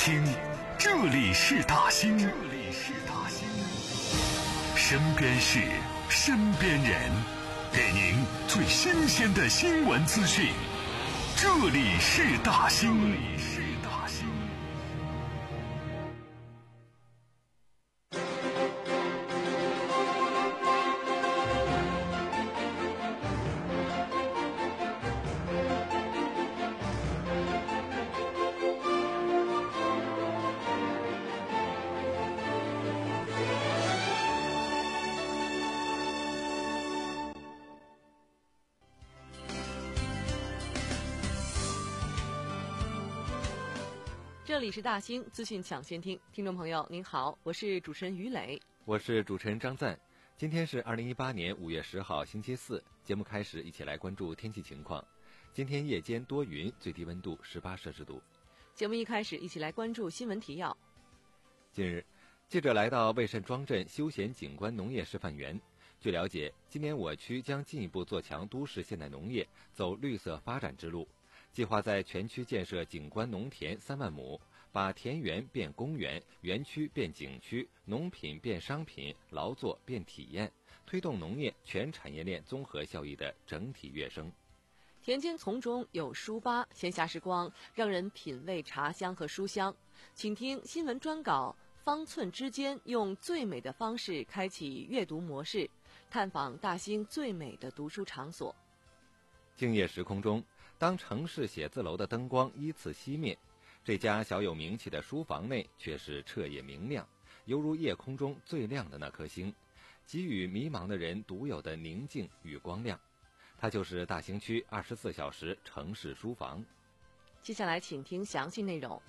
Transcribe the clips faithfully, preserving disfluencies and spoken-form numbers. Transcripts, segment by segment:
听，这里是大兴，这里是大兴，身边事，身边人，给您最新鲜的新闻资讯。这里是大兴，这里是大兴。 这里是大兴资讯抢先听，听众朋友您好，我是主持人于磊， 我是主持人张赞。今天是二零一八年五月十号星期四，节目开始，一起来关注天气情况。今天夜间多云，最低温度十八摄氏度。 节目一开始，一起来关注新闻提要。 近日，记者来到魏善庄镇休闲景观农业示范园。据了解，今年我区将进一步做强都市现代农业，走绿色发展之路。计划在全区建设景观农田三万亩，把田园变公园，园区变景区，农品变商品，劳作变体验，推动农业全产业链综合效益的整体跃升。 田间丛中有书吧，闲暇时光让人品味茶香和书香。请听新闻专稿，方寸之间用最美的方式开启阅读模式，探访大兴最美的读书场所。 静夜时空中，当城市写字楼的灯光依次熄灭，这家小有名气的书房内却是彻夜明亮，犹如夜空中最亮的那颗星，给予迷茫的人独有的宁静与光亮。它就是大兴区二十四小时城市书房。 接下来请听详细内容。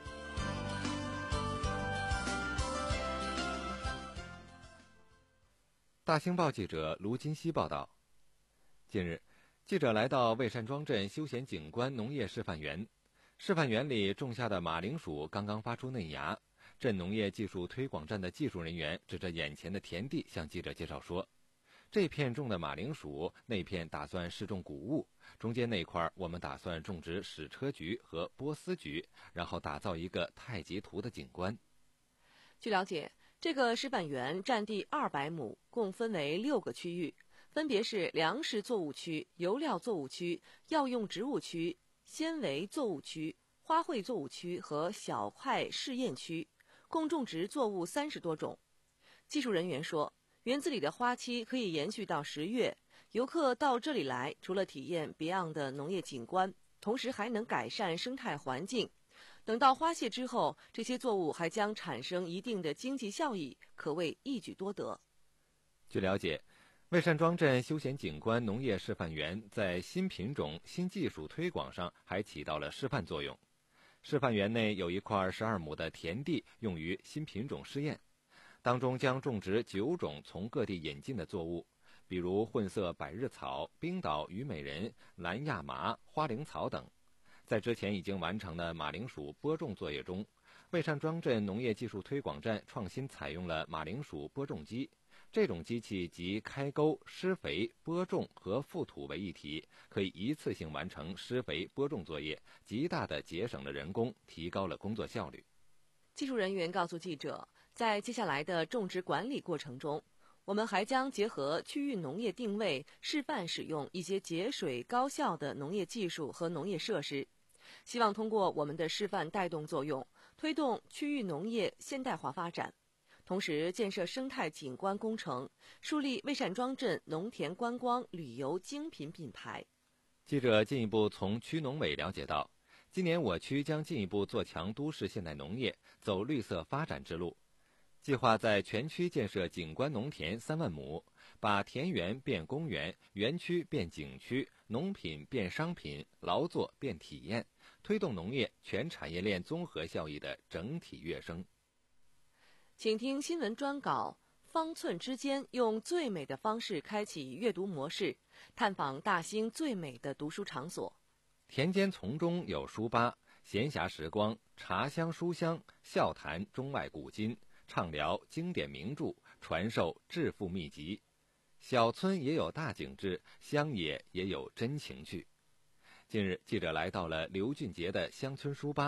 大兴报记者卢金熙报道，近日记者来到魏善庄镇休闲景观农业示范园，示范园里种下的马铃薯刚刚发出嫩芽。镇农业技术推广站的技术人员指着眼前的田地向记者介绍说，这片种的马铃薯，那片打算试种谷物，中间那块我们打算种植矢车菊和波斯菊，然后打造一个太极图的景观。 据了解，这个示范园占地二百亩，共分为六个区域，分别是粮食作物区、油料作物区、药用植物区、纤维作物区、花卉作物区和小块试验区，共种植作物三十多种。技术人员说，园子里的花期可以延续到十月，游客到这里来，除了体验别样的农业景观，同时还能改善生态环境。等到花谢之后，这些作物还将产生一定的经济效益，可谓一举多得。 据了解，魏善庄镇休闲景观农业示范园在新品种、新技术推广上还起到了示范作用。示范园内有一块十二亩的田地用于新品种试验，当中将种植九种从各地引进的作物，比如混色百日草、冰岛虞美人、蓝亚麻、花灵草等。在之前已经完成的马铃薯播种作业中，魏善庄镇农业技术推广站创新采用了马铃薯播种机。这种机器集开沟、施肥、播种和覆土为一体，可以一次性完成施肥播种作业，极大地节省了人工，提高了工作效率。 技术人员告诉记者，在接下来的种植管理过程中，我们还将结合区域农业定位，示范使用一些节水高效的农业技术和农业设施，希望通过我们的示范带动作用，推动区域农业现代化发展，同时建设生态景观工程，树立魏善庄镇农田观光旅游精品品牌。 记者进一步从区农委了解到，今年我区将进一步做强都市现代农业，走绿色发展之路。计划在全区建设景观农田三万亩，把田园变公园，园区变景区，农品变商品，劳作变体验，推动农业全产业链综合效益的整体跃升。 请听新闻专稿，方寸之间用最美的方式开启阅读模式，探访大兴最美的读书场所。 田间丛中有书吧，闲暇时光茶香书香，笑谈中外古今，畅聊经典名著，传授致富秘籍。小村也有大景致，乡野也有真情趣。近日，记者来到了刘俊杰的乡村书吧，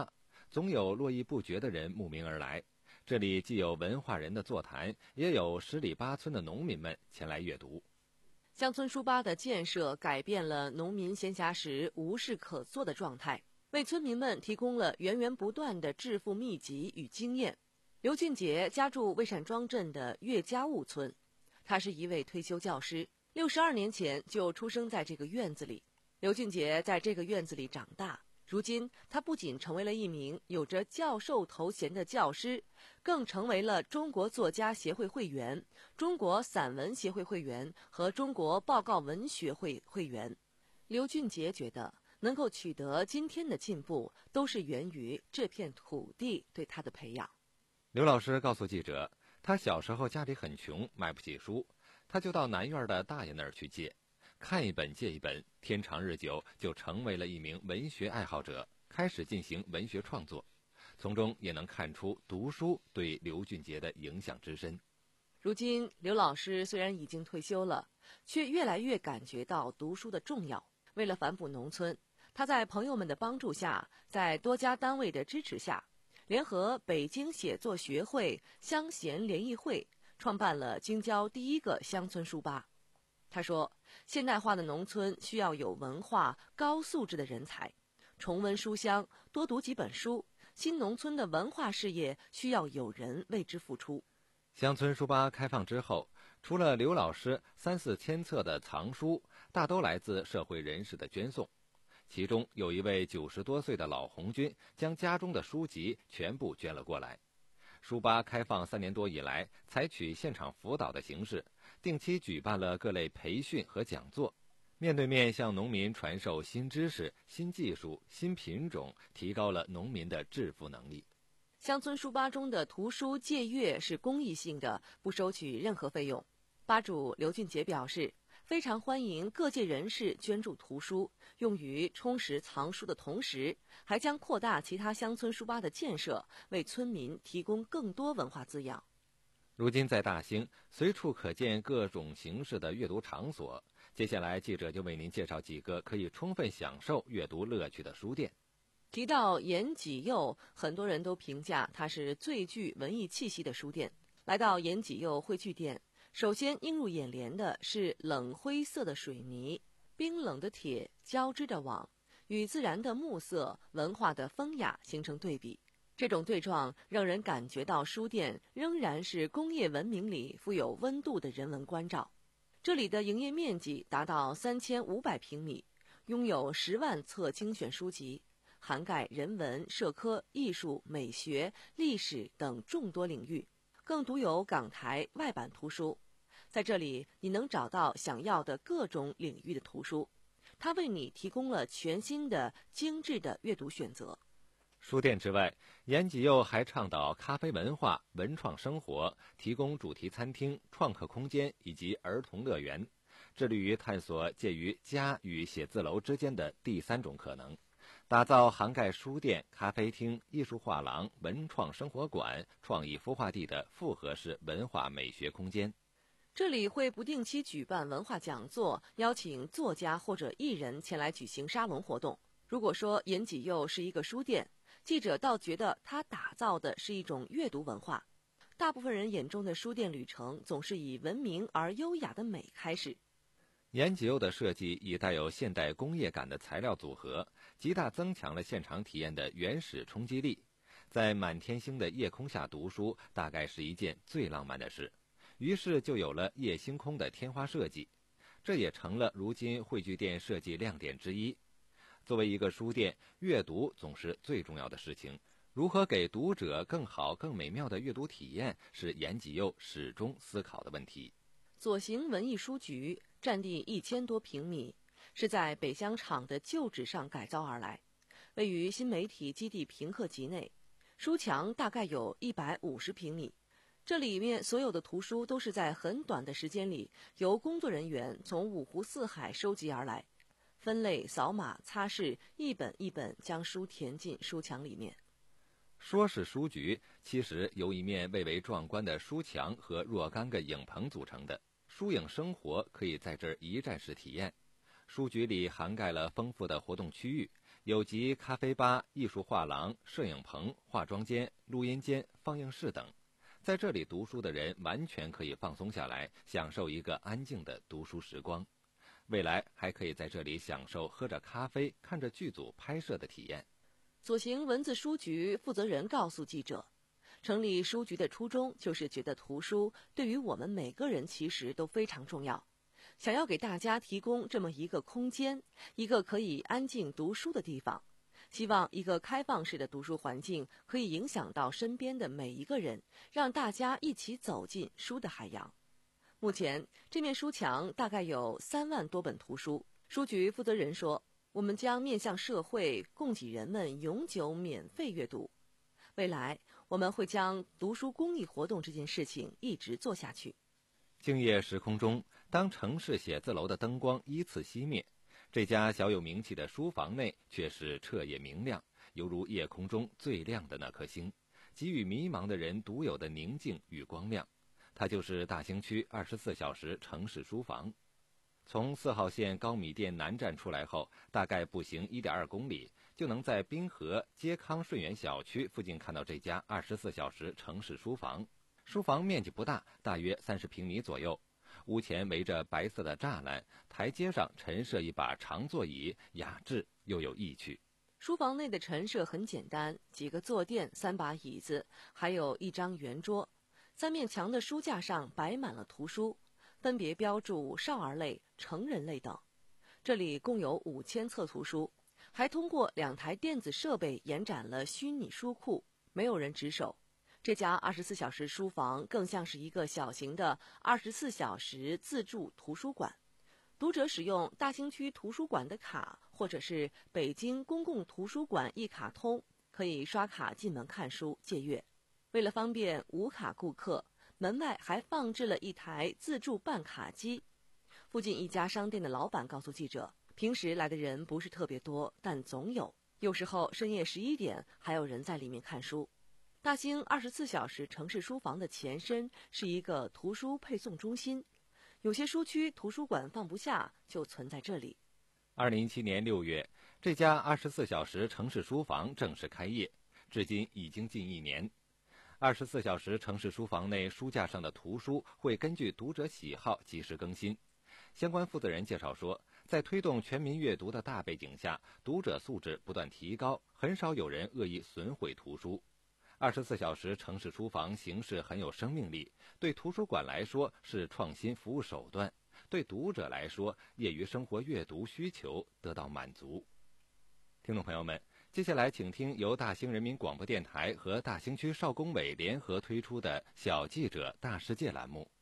总有络绎不绝的人慕名而来。这里既有文化人的座谈，也有十里八村的农民们前来阅读。 乡村书吧的建设改变了农民闲暇时无事可做的状态，为村民们提供了源源不断的致富秘籍与经验。刘俊杰家住魏善庄镇的岳家务村，他是一位退休教师，六十二年前就出生在这个院子里。刘俊杰在这个院子里长大，如今他不仅成为了一名有着教授头衔的教师，更成为了中国作家协会会员、中国散文协会会员和中国报告文学会会员。刘俊杰觉得，能够取得今天的进步，都是源于这片土地对他的培养。 刘老师告诉记者，他小时候家里很穷，买不起书，他就到南院的大爷那儿去借，看一本借一本，天长日久，就成为了一名文学爱好者，开始进行文学创作。从中也能看出读书对刘俊杰的影响之深。 如今，刘老师虽然已经退休了，却越来越感觉到读书的重要。为了反哺农村，他在朋友们的帮助下，在多家单位的支持下，联合北京写作学会、乡贤联谊会，创办了京郊第一个乡村书吧。他说，现代化的农村需要有文化、高素质的人才，重温书香，多读几本书，新农村的文化事业需要有人为之付出。 乡村书吧开放之后，除了刘老师三四千册的藏书，大都来自社会人士的捐送。其中有一位九十多岁的老红军，将家中的书籍全部捐了过来。书吧开放三年多以来，采取现场辅导的形式，定期举办了各类培训和讲座，面对面向农民传授新知识、新技术、新品种，提高了农民的致富能力。 乡村书吧中的图书借阅是公益性的，不收取任何费用。吧主刘俊杰表示，非常欢迎各界人士捐助图书，用于充实藏书的同时，还将扩大其他乡村书吧的建设，为村民提供更多文化滋养。 如今在大兴，随处可见各种形式的阅读场所。接下来，记者就为您介绍几个可以充分享受阅读乐趣的书店。 提到严己佑，很多人都评价它是最具文艺气息的书店。来到严己佑汇聚店，首先映入眼帘的是冷灰色的水泥、冰冷的铁交织的网，与自然的木色、文化的风雅形成对比。这种对撞让人感觉到书店仍然是工业文明里富有温度的人文关照。这里的营业面积达到三千五百平米，拥有十万册精选书籍，涵盖人文、社科、艺术、美学、历史等众多领域，更独有港台外版图书。在这里，你能找到想要的各种领域的图书，它为你提供了全新的、精致的阅读选择。 书店之外，严己佑还倡导咖啡文化、文创生活，提供主题餐厅、创客空间以及儿童乐园，致力于探索介于家与写字楼之间的第三种可能，打造涵盖书店、咖啡厅、艺术画廊、文创生活馆、创意孵化地的复合式文化美学空间。 这里会不定期举办文化讲座，邀请作家或者艺人前来举行沙龙活动。如果说严己佑是一个书店，记者倒觉得他打造的是一种阅读文化。大部分人眼中的书店旅程总是以文明而优雅的美开始。 严己佑的设计以带有现代工业感的材料组合，极大增强了现场体验的原始冲击力。在满天星的夜空下读书，大概是一件最浪漫的事。于是就有了夜星空的天花设计，这也成了如今汇聚店设计亮点之一。作为一个书店，阅读总是最重要的事情，如何给读者更好更美妙的阅读体验，是严己佑始终思考的问题。 左行文艺书局占地一千多平米，是在北香厂的旧址上改造而来，位于新媒体基地平克集内，书墙大概有一百五十平米。这里面所有的图书都是在很短的时间里，由工作人员从五湖四海收集而来，分类、扫码、擦拭，一本一本将书填进书墙里面。 说是书局，其实由一面蔚为壮观的书墙和若干个影棚组成的。书影生活可以在这儿一站式体验。书局里涵盖了丰富的活动区域， 有集咖啡吧、艺术画廊、摄影棚、化妆间、录音间、放映室等。在这里读书的人完全可以放松下来，享受一个安静的读书时光。未来还可以在这里享受喝着咖啡、看着剧组拍摄的体验。 左行文字书局负责人告诉记者，成立书局的初衷就是觉得图书对于我们每个人其实都非常重要，想要给大家提供这么一个空间，一个可以安静读书的地方。希望一个开放式的读书环境可以影响到身边的每一个人，让大家一起走进书的海洋。目前这面书墙大概有三万多本图书。书局负责人说，我们将面向社会，供给人们永久免费阅读。未来我们会将读书公益活动这件事情一直做下去。 静夜时空中，当城市写字楼的灯光依次熄灭，这家小有名气的书房内却是彻夜明亮，犹如夜空中最亮的那颗星，给予迷茫的人独有的宁静与光亮。它就是大兴区二十四小时城市书房。从四号线高米店南站出来后，大概步行一点二公里，就能在滨河街康顺园小区附近看到这家二十四小时城市书房。书房面积不大，大约三十平米左右。屋前围着白色的栅栏，台阶上陈设一把长座椅，雅致又有意趣。 书房内的陈设很简单，几个坐垫，三把椅子，还有一张圆桌。三面墙的书架上摆满了图书，分别标注少儿类、成人类等。这里共有五千册图书，还通过两台电子设备延展了虚拟书库，没有人值守。这家二十四小时书房更像是一个小型的二十四小时自助图书馆。读者使用大兴区图书馆的卡，或者是北京公共图书馆一卡通，可以刷卡进门看书借阅。为了方便无卡顾客，门外还放置了一台自助办卡机。附近一家商店的老板告诉记者，平时来的人不是特别多，但总有，有时候深夜十一点还有人在里面看书。大兴二十四小时城市书房的前身是一个图书配送中心，有些书区图书馆放不下，就存在这里。 二零一七年六月，这家二十四小时城市书房正式开业，至今已经近一年。二十四小时城市书房内书架上的图书会根据读者喜好及时更新。相关负责人介绍说，在推动全民阅读的大背景下，读者素质不断提高，很少有人恶意损毁图书。二十四小时城市书房形式很有生命力，对图书馆来说是创新服务手段，对读者来说，业余生活阅读需求得到满足。听众朋友们，接下来请听由大兴人民广播电台和大兴区少工委联合推出的小记者大世界栏目。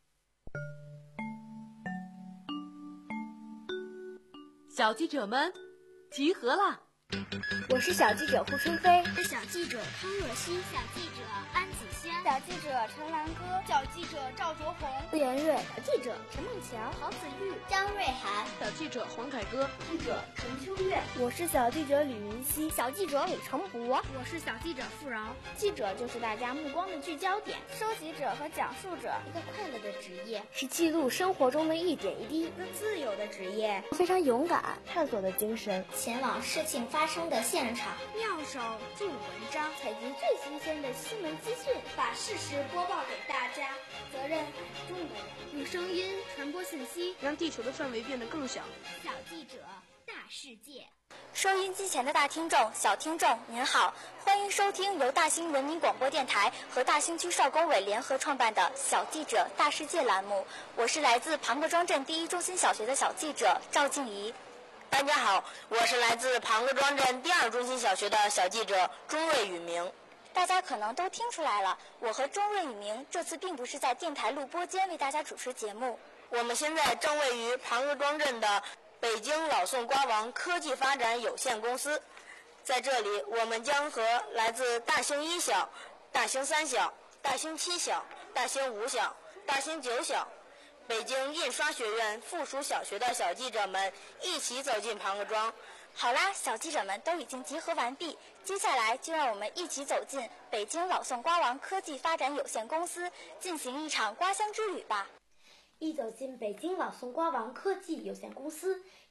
小记者们集合啦！ 我是小记者胡春飞， 是小记者康若曦， 小记者安子轩， 小记者陈兰歌， 小记者赵卓红， 陆延瑞， 小记者陈梦乔， 郝子玉，张瑞涵， 小记者黄凯歌， 记者陈秋月， 我是小记者李云熙， 小记者李成博， 我是小记者付饶。 记者就是大家目光的聚焦点， 收集者和讲述者， 一个快乐的职业， 是记录生活中的一点一滴， 一个自由的职业， 非常勇敢，探索的精神， 前往事情发生的现场， 妙手著文章， 采集最新鲜的新闻资讯， 把事实播报给大家。责任很重的人， 用声音传播信息， 让地球的范围变得更小。 小记者大世界。 收音机前的大听众、小听众，您好，欢迎收听由大兴人民广播电台和大兴区少工委联合创办的《小记者大世界》栏目。我是来自庞各庄镇第一中心小学的小记者赵静怡。 大家好，我是来自庞各庄镇第二中心小学的小记者钟瑞宇明。 大家可能都听出来了，我和钟瑞宇明这次并不是在电台录播间为大家主持节目， 我们现在正位于庞各庄镇的北京老宋瓜王科技发展有限公司。在这里，我们将和来自大兴一小、大兴三小、大兴七小、大兴五小、大兴九小、北京印刷学院附属小学的小记者们一起走进庞各庄。 好啦，小记者们都已经集合完毕，接下来就让我们一起走进北京老宋瓜王科技发展有限公司，进行一场瓜乡之旅吧。 一走进北京老宋瓜王科技有限公司，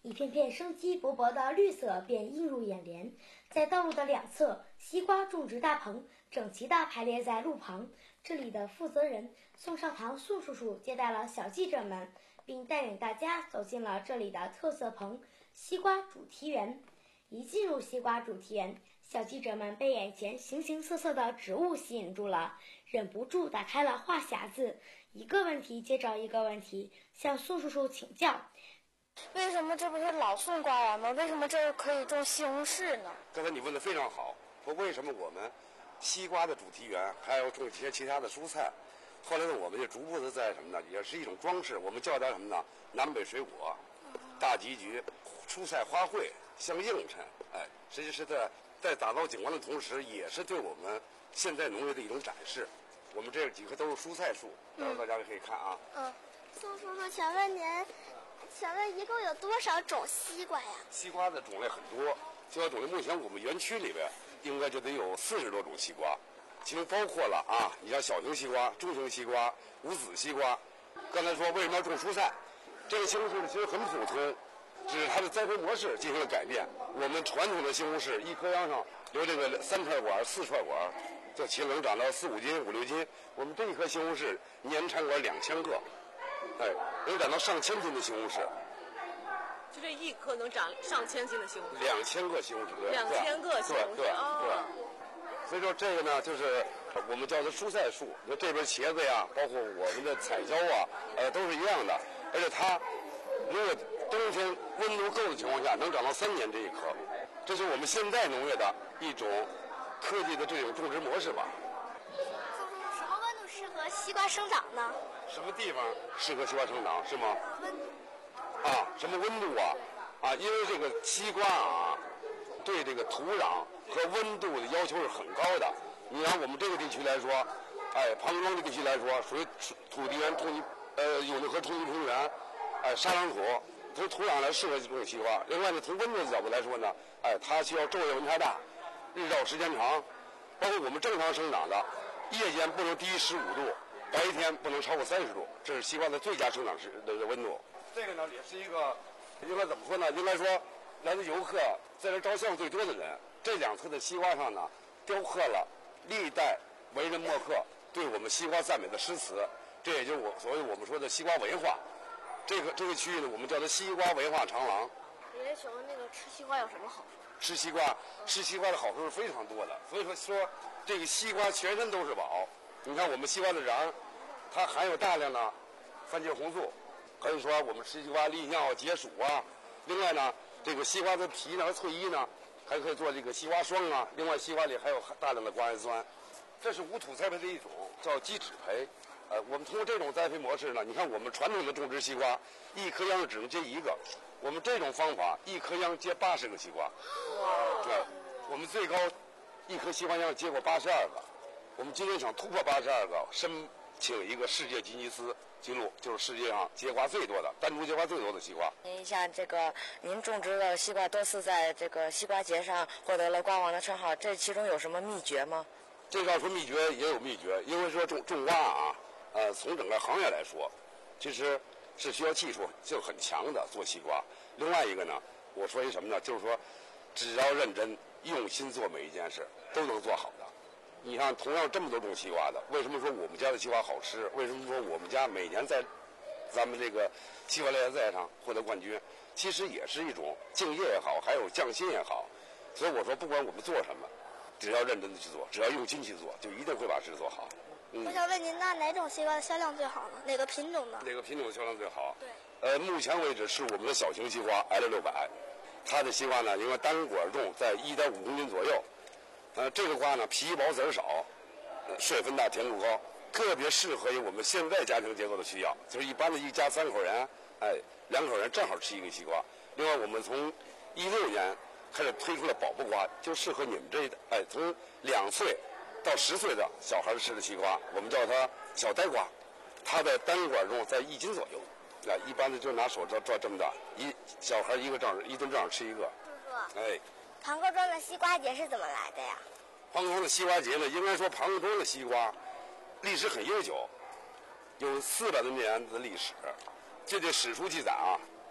一片片生机勃勃的绿色便映入眼帘。在道路的两侧，西瓜种植大棚整齐地排列在路旁。这里的负责人宋少堂宋叔叔接待了小记者们，并带领大家走进了这里的特色棚——西瓜主题园。一进入西瓜主题园，小记者们被眼前形形色色的植物吸引住了，忍不住打开了话匣子，一个问题接着一个问题向宋叔叔请教。 为什么这不是老宋瓜园吗？为什么这儿可以种西红柿呢？ 刚才你问的非常好，说为什么我们西瓜的主题园还要种一些其他的蔬菜？后来呢，我们就逐步的在什么呢？也是一种装饰，我们叫它什么呢？南北水果、大吉菊、蔬菜花卉相映衬，哎，实际是在在打造景观的同时，也是对我们现代农业的一种展示。我们这几棵都是蔬菜树，到时候大家可以看啊。 嗯，宋叔叔，请问您，请问一共有多少种西瓜呀？ 西瓜的种类很多，西瓜种类目前我们园区里边应该就得有四十多种西瓜，其中包括了啊，你像小型西瓜、中型西瓜、无籽西瓜。刚才说为什么要种蔬菜？这个西红柿其实很普通，只是它的栽培模式进行了改变。我们传统的西红柿一颗秧上留这个三串管、四串管，这其实能长到四五斤、五六斤。我们这一颗西红柿年产管两千个，哎，能长到上千斤的西红柿。 就这一颗能长上千斤的西红柿。 两千个西红柿，对， 两千个西红柿， 对对对。所以说这个呢，就是我们叫它蔬菜树。你说这边茄子呀，包括我们的彩椒啊，呃，都是一样的。而且它如果冬天温度够的情况下，能长到三年这一棵。这是我们现代农业的一种科技的这种种植模式吧。 什么温度适合西瓜生长呢？ 什么地方适合西瓜生长是吗？温度。啊，什么温度啊？啊，因为这个西瓜啊，对这个土壤和温度的要求是很高的。你按我们这个地区来说，哎，庞庄这地区来说，属于土地源同一呃永定河同一平原，哎，沙壤土，从土壤来适合种西瓜。另外呢，从温度的角度来说呢，哎，它需要昼夜温差大，日照时间长，包括我们正常生长的，夜间不能低于十五度，白天不能超过三十度，这是西瓜的最佳生长时的温度。这个呢，也是一个应该怎么说呢？应该说，来自游客在这照相最多的人，这两侧的西瓜上呢，雕刻了历代文人墨客对我们西瓜赞美的诗词，这也就是我所谓我们说的西瓜文化。这个这个区域呢，我们叫它西瓜文化长廊。 爷爷，请问那个吃西瓜有什么好处？ 吃西瓜，吃西瓜的好处是非常多的。所以说说这个西瓜全身都是宝。你看我们西瓜的瓤，它含有大量的番茄红素。可以说我们吃西瓜利尿解暑啊。另外呢，这个西瓜的皮呢和脆衣呢，还可以做这个西瓜霜啊。另外，西瓜里还有大量的瓜氨酸。这是无土栽培的一种，叫基质培。呃，我们通过这种栽培模式呢，你看我们传统的种植西瓜，一颗秧只能结一个。我们这种方法，一颗秧结八十个西瓜。对，我们最高一颗西瓜秧结过八十二个。我们今天想突破八十二个，申请一个世界吉尼斯记录，就是世界上结瓜最多的、单独结瓜最多的西瓜。 您像这个，您种植的西瓜多次在这个西瓜节上获得了瓜王的称号，这其中有什么秘诀吗？ 这要说秘诀也有秘诀，因为说种种瓜啊，呃，从整个行业来说，其实是需要技术性很强的做西瓜。另外一个呢，我说一什么呢？就是说，只要认真用心做每一件事，都能做好的。你看，同样这么多种西瓜的，为什么说我们家的西瓜好吃？为什么说我们家每年在咱们这个西瓜联赛上获得冠军？其实也是一种敬业也好，还有匠心也好。所以我说，不管我们做什么，只要认真的去做，只要用心去做，就一定会把事做好。 嗯、我想问您，那哪种西瓜的销量最好呢？哪个品种呢？ 哪个品种销量最好？ 对。 呃，目前为止是我们的小型西瓜 L 六百，它的西瓜呢，因为单管重在一点五公斤左右。呃，这个瓜呢，皮薄籽少，呃，水分大，甜度高，特别适合于我们现在家庭结构的需要。就是一般的一家三口人，哎，两口人正好吃一个西瓜。另外，我们从一六年开始推出了宝宝瓜，就适合你们这的，哎，从两岁到十岁的小孩吃的西瓜，我们叫它小呆瓜，它的单管重在一斤左右。啊，一般的就拿手抓抓这么大，一小孩一个这样一顿这样吃一个。 叔叔， 哎。 庞各庄的西瓜节是怎么来的呀？ 庞各庄的西瓜节呢，应该说庞各庄的西瓜历史很悠久，有四百多年的历史。这这史书记载啊，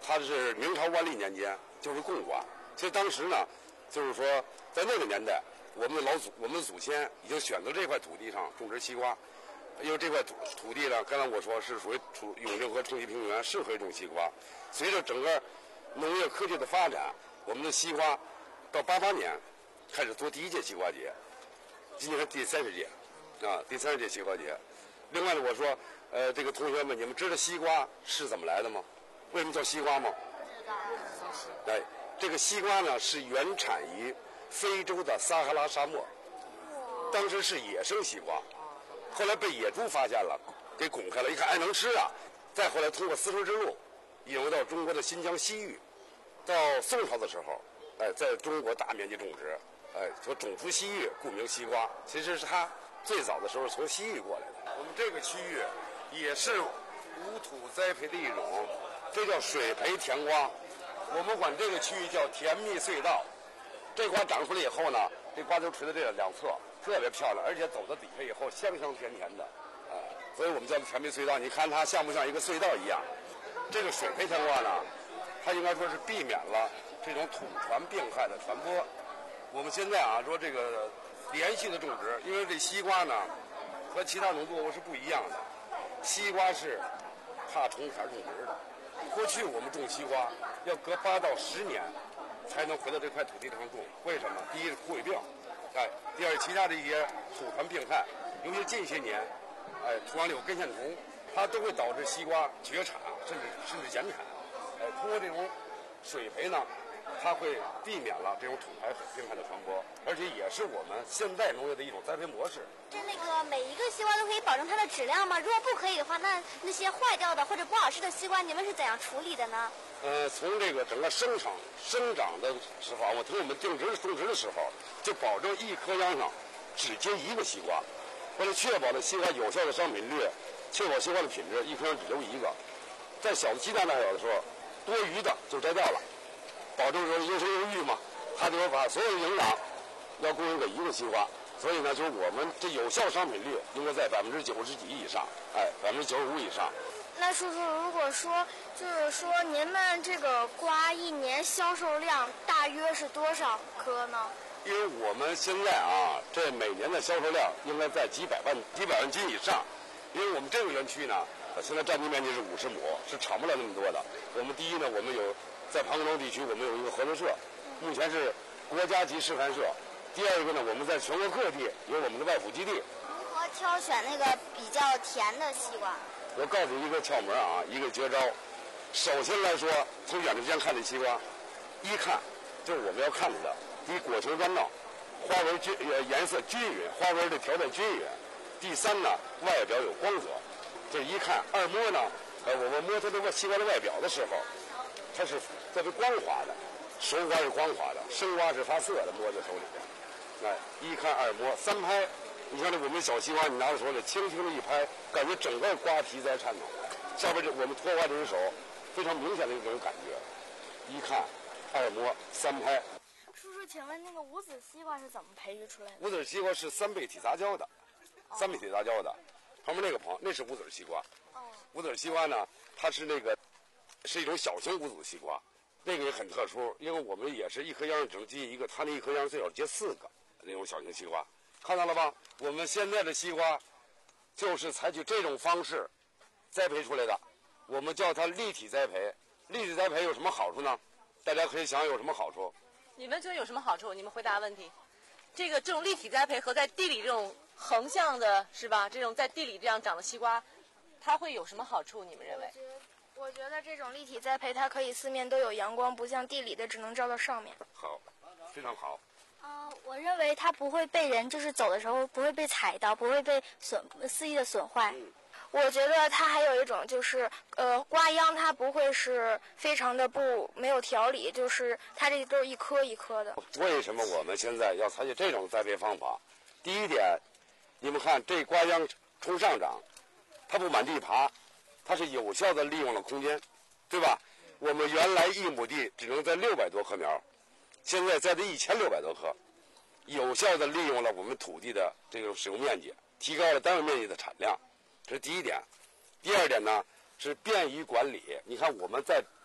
它是明朝万历年间就是贡瓜。其实当时呢，就是说在那个年代，我们的老祖我们的祖先已经选择这块土地上种植西瓜，因为这块土土地呢，刚才我说是属于处永定河冲积平原，适合种西瓜。随着整个农业科技的发展，我们的西瓜到八八年开始做第一届西瓜节，今年是第三十届，啊，第三十届西瓜节。另外呢，我说，呃，这个同学们，你们知道西瓜是怎么来的吗？为什么叫西瓜吗？ 知道。 哎，这个西瓜呢是原产于非洲的撒哈拉沙漠，当时是野生西瓜，后来被野猪发现了，给拱开了，一看哎能吃啊，再后来通过丝绸之路引入到中国的新疆西域，到宋朝的时候，哎，在中国大面积种植，哎，说种出西域，故名西瓜。其实是它最早的时候从西域过来的。我们这个区域也是无土栽培的一种，这叫水培甜瓜。我们管这个区域叫甜蜜隧道。这瓜长出来以后呢，这瓜就垂在这两侧，特别漂亮，而且走到底下以后香香甜甜的，啊、呃，所以我们叫甜蜜隧道。你看它像不像一个隧道一样？这个水培甜瓜呢，它应该说是避免了这种土传病害的传播。我们现在啊说这个连续的种植，因为这西瓜呢和其他农作物是不一样的，西瓜是怕虫茬种植的。过去我们种西瓜要隔八到十年才能回到这块土地上种，为什么？第一是枯萎病，哎，第二其他的一些土传病害，尤其近些年，哎，土壤里有根线虫，它都会导致西瓜绝产，甚至甚至减产。哎，通过这种水培呢，它会避免了这种土排病害的传播，而且也是我们现代农业的一种栽培模式。 是那个每一个西瓜都可以保证它的质量吗？如果不可以的话，那那些坏掉的或者不好吃的西瓜，你们是怎样处理的呢？ 呃，从这个整个生长生长的时候，我从我们定植种植的时候，就保证一棵秧上只结一个西瓜，为了确保了西瓜有效的商品率，确保西瓜的品质，一棵上只留一个。在小的鸡蛋大小的时候，多余的就摘掉了，保证说优生优育嘛，它就会把所有的营养要供应给一个西瓜。所以呢，就是我们这有效商品率应该在百分之九十几以上，哎，百分之九十五以上。 那叔叔，如果说就是说您们这个瓜一年销售量大约是多少颗呢？ 因为我们现在啊，这每年的销售量应该在几百万几百万斤以上。因为我们这个园区呢，现在占地面积是五十亩，是产不了那么多的。我们第一呢，我们有在庞各庄地区，我们有一个合作社，目前是国家级示范社。第二个呢，我们在全国各地有我们的外辅基地。 如何挑选那个比较甜的西瓜？ 我告诉你一个窍门啊，一个绝招。首先来说，从远处先看这西瓜，一看就是我们要看的，第一果球干闹，花纹均呃颜色均匀，花纹的条带均匀。第三呢，外表有光泽。这一看，二摸呢，呃，我们摸它的外西瓜的外表的时候，它是特别光滑的，熟瓜是光滑的，生瓜是发涩的，摸在手里边。哎，一看二摸三拍，你看这我们小西瓜，你拿在手里轻轻的一拍，感觉整个瓜皮在颤抖。下边这我们托瓜这只手，非常明显的一种感觉。一看二摸三拍。 叔叔，请问那个无籽西瓜是怎么培育出来的？ 无籽西瓜是三倍体杂交的，哦、三倍体杂交的。旁边那个棚那是无籽西瓜。哦。无籽西瓜呢，它是那个是一种小型无籽西瓜，那个也很特殊，因为我们也是一颗秧上只能结一个，它那一颗秧最少结四个。那种小型西瓜，看到了吧？我们现在的西瓜就是采取这种方式栽培出来的，我们叫它立体栽培。立体栽培有什么好处呢？大家可以想想有什么好处。 你们觉得有什么好处？你们回答问题。这个这种立体栽培和在地里这种横向的，是吧？这种在地里这样长的西瓜，它会有什么好处？你们认为？ 我觉得这种立体栽培，它可以四面都有阳光，不像地里的只能照到上面。 好，非常好。 呃，我认为它不会被人就是走的时候不会被踩到，不会被损肆意的损坏。嗯、我觉得它还有一种就是呃瓜秧，它不会是非常的不没有条理，就是它这都是一颗一颗的。 为什么我们现在要采取这种栽培方法？第一点，你们看这瓜秧冲上长，它不满地爬，它是有效的利用了空间，对吧？我们原来一亩地只能栽六百多棵苗。现在栽的一千六百多棵，有效的利用了我们土地的这种使用面积，提高了单位面积的产量，这是第一点。第二点呢是便于管理。你看我们在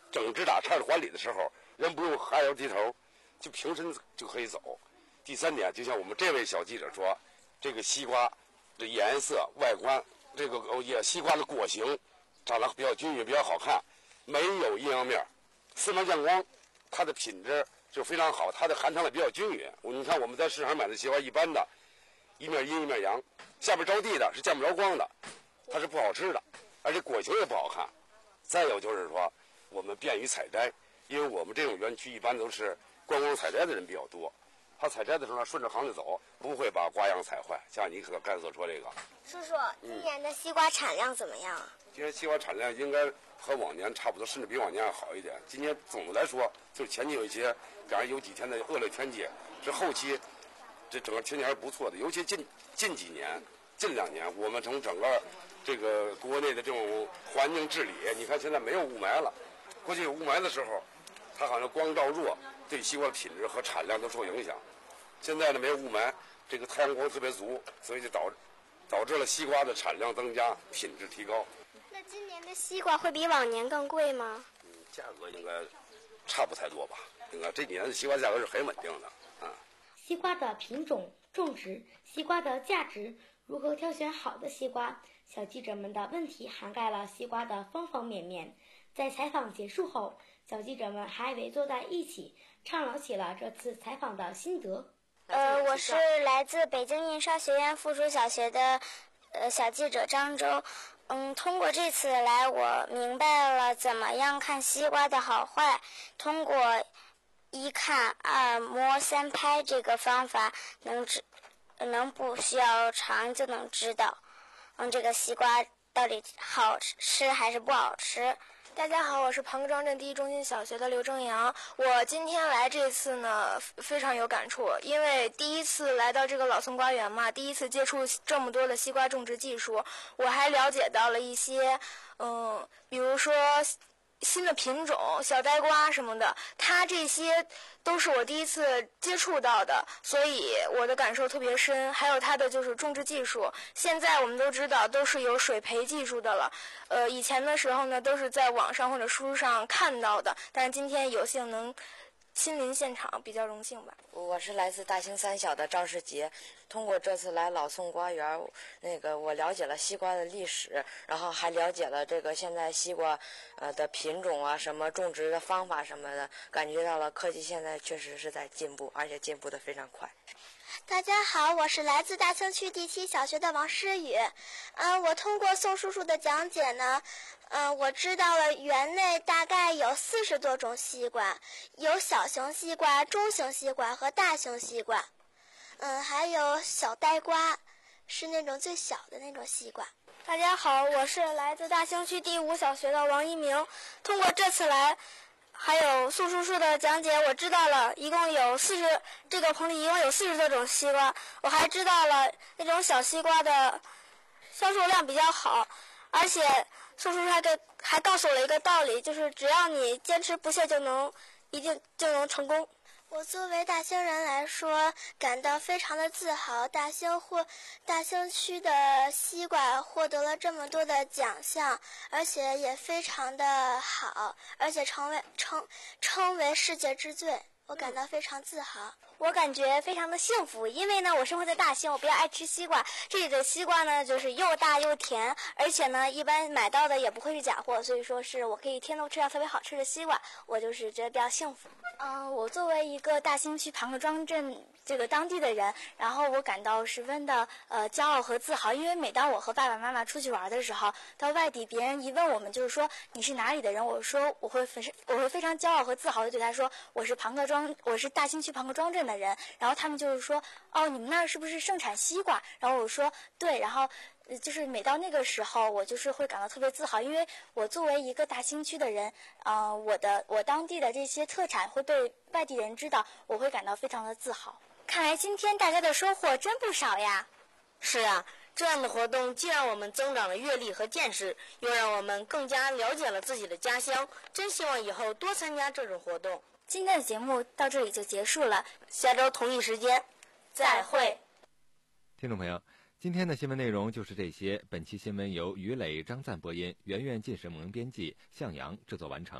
整只打叉的管理的时候，人不用还要低头，就平身就可以走。第三点，就像我们这位小记者说，这个西瓜的颜色、外观，这个也西瓜的果形长得比较均匀，比较好看，没有阴阳面，四面见光，它的品质就非常好，它的含糖也比较均匀。你看我们在市场买的西瓜，一般的一面阴一面阳，下边着地的是见不着光的，它是不好吃的，而且果形也不好看。再有就是说，我们便于采摘，因为我们这种园区一般都是观光采摘的人比较多，他采摘的时候呢，顺着行就走，不会把瓜秧踩坏。像你可刚才所说这个， 叔叔，今年的西瓜产量怎么样啊？ 今年西瓜产量应该和往年差不多，甚至比往年要好一点。今年总的来说，就是前期有一些，比方有几天的恶劣天气，这后期这整个天气还是不错的。尤其近近几年、近两年，我们从整个这个国内的这种环境治理，你看现在没有雾霾了。过去有雾霾的时候，它好像光照弱，对西瓜的品质和产量都受影响。现在呢没有雾霾，这个太阳光特别足，所以就导导致了西瓜的产量增加，品质提高。 那今年的西瓜会比往年更贵吗？ 嗯，价格应该差不太多吧。应该这几年的西瓜价格是很稳定的啊。 西瓜的品种、种植、西瓜的价值，如何挑选好的西瓜？小记者们的问题涵盖了西瓜的方方面面。在采访结束后，小记者们还围坐在一起，畅聊起了这次采访的心得。 呃，我是来自北京印刷学院附属小学的呃小记者张周。嗯，通过这次来，我明白了怎么样看西瓜的好坏。通过一看、二摸、三拍这个方法，能知能不需要尝就能知道，嗯，这个西瓜到底好吃还是不好吃。 大家好，我是庞各庄镇第一中心小学的刘正阳。我今天来这次呢，非常有感触，因为第一次来到这个老宋瓜园嘛，第一次接触这么多的西瓜种植技术，我还了解到了一些，嗯，比如说新的品种、小呆瓜什么的，它这些都是我第一次接触到的，所以我的感受特别深。还有它的就是种植技术，现在我们都知道都是有水培技术的了。呃，以前的时候呢，都是在网上或者书上看到的，但是今天有幸能亲临现场，比较荣幸吧。 我是来自大兴三小的赵世杰，通过这次来老宋瓜园，那个我了解了西瓜的历史，然后还了解了这个现在西瓜呃的品种啊，什么种植的方法什么的，感觉到了科技现在确实是在进步，而且进步的非常快。 大家好，我是来自大兴区第七小学的王诗雨。嗯、呃，我通过宋叔叔的讲解呢，嗯、呃，我知道了园内大概有四十多种西瓜，有小型西瓜、中型西瓜和大型西瓜。嗯，还有小呆瓜，是那种最小的那种西瓜。 大家好，我是来自大兴区第五小学的王一鸣。通过这次来，还有宋叔叔的讲解，我知道了一共有四十，这个棚里一共有四十多种西瓜。我还知道了那种小西瓜的销售量比较好，而且宋叔叔还给还告诉我了一个道理，就是只要你坚持不懈，就能一定就能成功。 我作为大兴人来说，感到非常的自豪。大兴获大兴区的西瓜获得了这么多的奖项，而且也非常的好，而且成为称称为世界之最，我感到非常自豪。 我感觉非常的幸福，因为呢，我生活在大兴，我比较爱吃西瓜。这里的西瓜呢，就是又大又甜，而且呢，一般买到的也不会是假货，所以说是我可以天天吃到特别好吃的西瓜，我就是觉得比较幸福。 嗯、呃，我作为一个大兴区庞各庄镇这个当地的人，然后我感到十分的呃骄傲和自豪，因为每当我和爸爸妈妈出去玩的时候，到外地，别人一问我们就是说你是哪里的人，我说我会非我会非常骄傲和自豪的对他说我是庞各庄，我是大兴区庞各庄镇的人，然后他们就是说哦你们那儿是不是盛产西瓜？然后我说对，然后就是每到那个时候，我就是会感到特别自豪，因为我作为一个大兴区的人，呃，我的我当地的这些特产会被外地人知道，我会感到非常的自豪。看来今天大家的收获真不少呀。 是啊，这样的活动既让我们增长了阅历和见识，又让我们更加了解了自己的家乡。真希望以后多参加这种活动。 今天的节目到这里就结束了， 下周同一时间再会。 听众朋友，今天的新闻内容就是这些。本期新闻由于磊、张赞播音，圆圆、晋时萌编辑，向阳制作完成。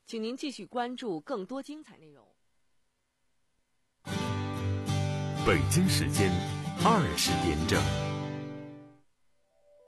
请您继续关注更多精彩内容。 北京时间二十点整。